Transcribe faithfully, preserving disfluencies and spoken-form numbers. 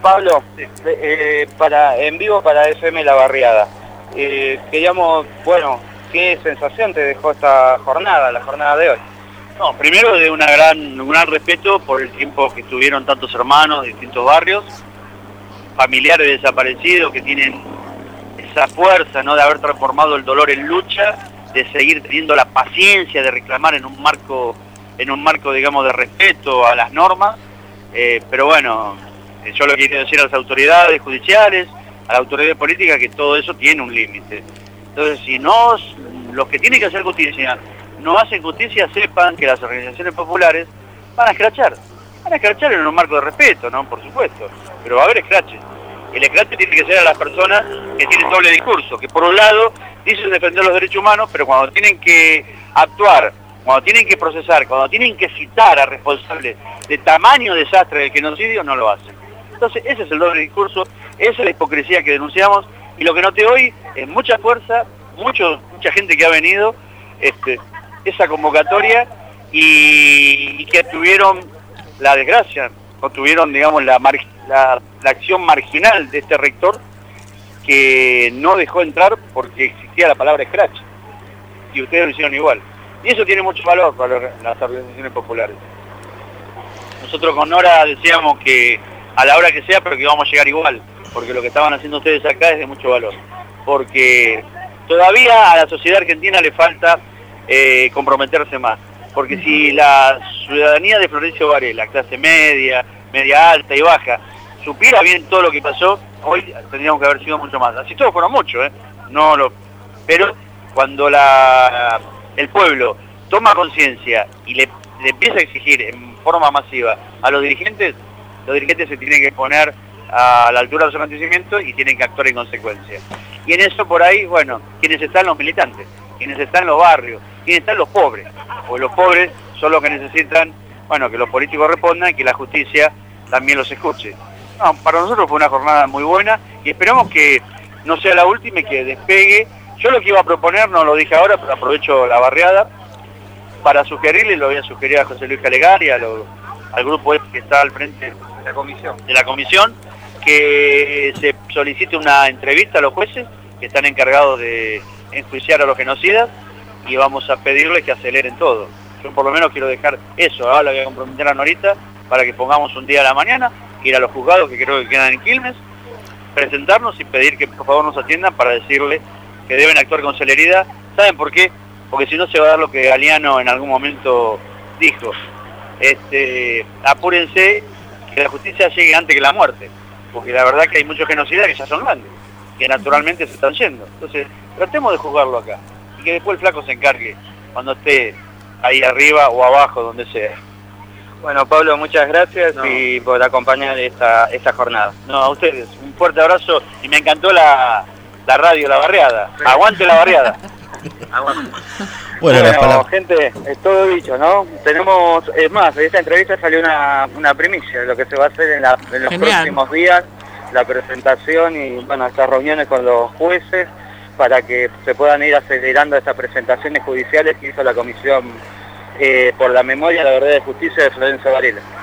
Pablo, eh, para en vivo para F M La Barriada. Eh, queríamos, bueno, ¿qué sensación te dejó esta jornada, la jornada de hoy? No, primero de una gran, un gran respeto por el tiempo que estuvieron tantos hermanos de distintos barrios, familiares desaparecidos que tienen esa fuerza, ¿no?, de haber transformado el dolor en lucha, de seguir teniendo la paciencia de reclamar en un marco, en un marco, digamos, de respeto a las normas. Eh, pero bueno, yo lo que quiero decir a las autoridades judiciales, a la autoridad política, que todo eso tiene un límite. Entonces, si no, los que tienen que hacer justicia no hacen justicia, sepan que las organizaciones populares van a escrachar. Van a escrachar en un marco de respeto, ¿no? Por supuesto. Pero va a haber escraches. El escrache tiene que ser a las personas que tienen doble discurso, que por un lado dicen defender los derechos humanos, pero cuando tienen que actuar, cuando tienen que procesar, cuando tienen que citar a responsables de tamaño desastre del genocidio, no lo hacen. Entonces, ese es el doble discurso, esa es la hipocresía que denunciamos, y lo que noté hoy es mucha fuerza, mucho, mucha gente que ha venido, este, esa convocatoria, y, y que tuvieron la desgracia, o tuvieron, digamos, la, la, la acción marginal de este rector, que no dejó entrar porque existía la palabra scratch, y ustedes lo hicieron igual. Y eso tiene mucho valor para las organizaciones populares. Nosotros con Nora decíamos que a la hora que sea, pero que íbamos a llegar igual, porque lo que estaban haciendo ustedes acá es de mucho valor. Porque todavía a la sociedad argentina le falta eh, comprometerse más. Porque si la ciudadanía de Florencio Varela, clase media, media alta y baja, supiera bien todo lo que pasó, hoy tendríamos que haber sido mucho más. Así todos fueron muchos, ¿eh? No lo... Pero cuando la... el pueblo toma conciencia y le, le empieza a exigir en forma masiva a los dirigentes, los dirigentes se tienen que poner a la altura de su acontecimiento y tienen que actuar en consecuencia. Y en eso por ahí, bueno, quienes están los militantes, quienes están en los barrios, quienes están los pobres, porque los pobres son los que necesitan, bueno, que los políticos respondan y que la justicia también los escuche. No, para nosotros fue una jornada muy buena y esperamos que no sea la última y que despegue. Yo lo que iba a proponer, no lo dije ahora, pero aprovecho la barriada para sugerirle, lo voy a sugerir a José Luis Calegari, a lo, al grupo este que está al frente de la comisión, de la comisión, que se solicite una entrevista a los jueces que están encargados de enjuiciar a los genocidas y vamos a pedirles que aceleren todo. Yo por lo menos quiero dejar eso, ahora voy a comprometer a Norita para que pongamos un día a la mañana, ir a los juzgados que creo que quedan en Quilmes, presentarnos y pedir que por favor nos atiendan para decirle que deben actuar con celeridad. ¿Saben por qué? Porque si no se va a dar lo que Galeano en algún momento dijo. Este, apúrense que la justicia llegue antes que la muerte, porque la verdad que hay muchos genocidas que ya son grandes, que naturalmente se están yendo. Entonces, tratemos de juzgarlo acá, y que después el flaco se encargue cuando esté ahí arriba o abajo, donde sea. Bueno, Pablo, muchas gracias no. y por acompañar esta, esta jornada. No, a ustedes, un fuerte abrazo y me encantó la, la radio, la barriada. Aguante la barriada. Aguante. Bueno, bueno gente, es todo dicho, ¿no? Tenemos, es más, de esta entrevista salió una, una primicia de lo que se va a hacer en, la, en los Genial. próximos días, la presentación y, bueno, estas reuniones con los jueces para que se puedan ir acelerando estas presentaciones judiciales que hizo la Comisión eh, por la Memoria, la Verdad y Justicia de Florencio Varela.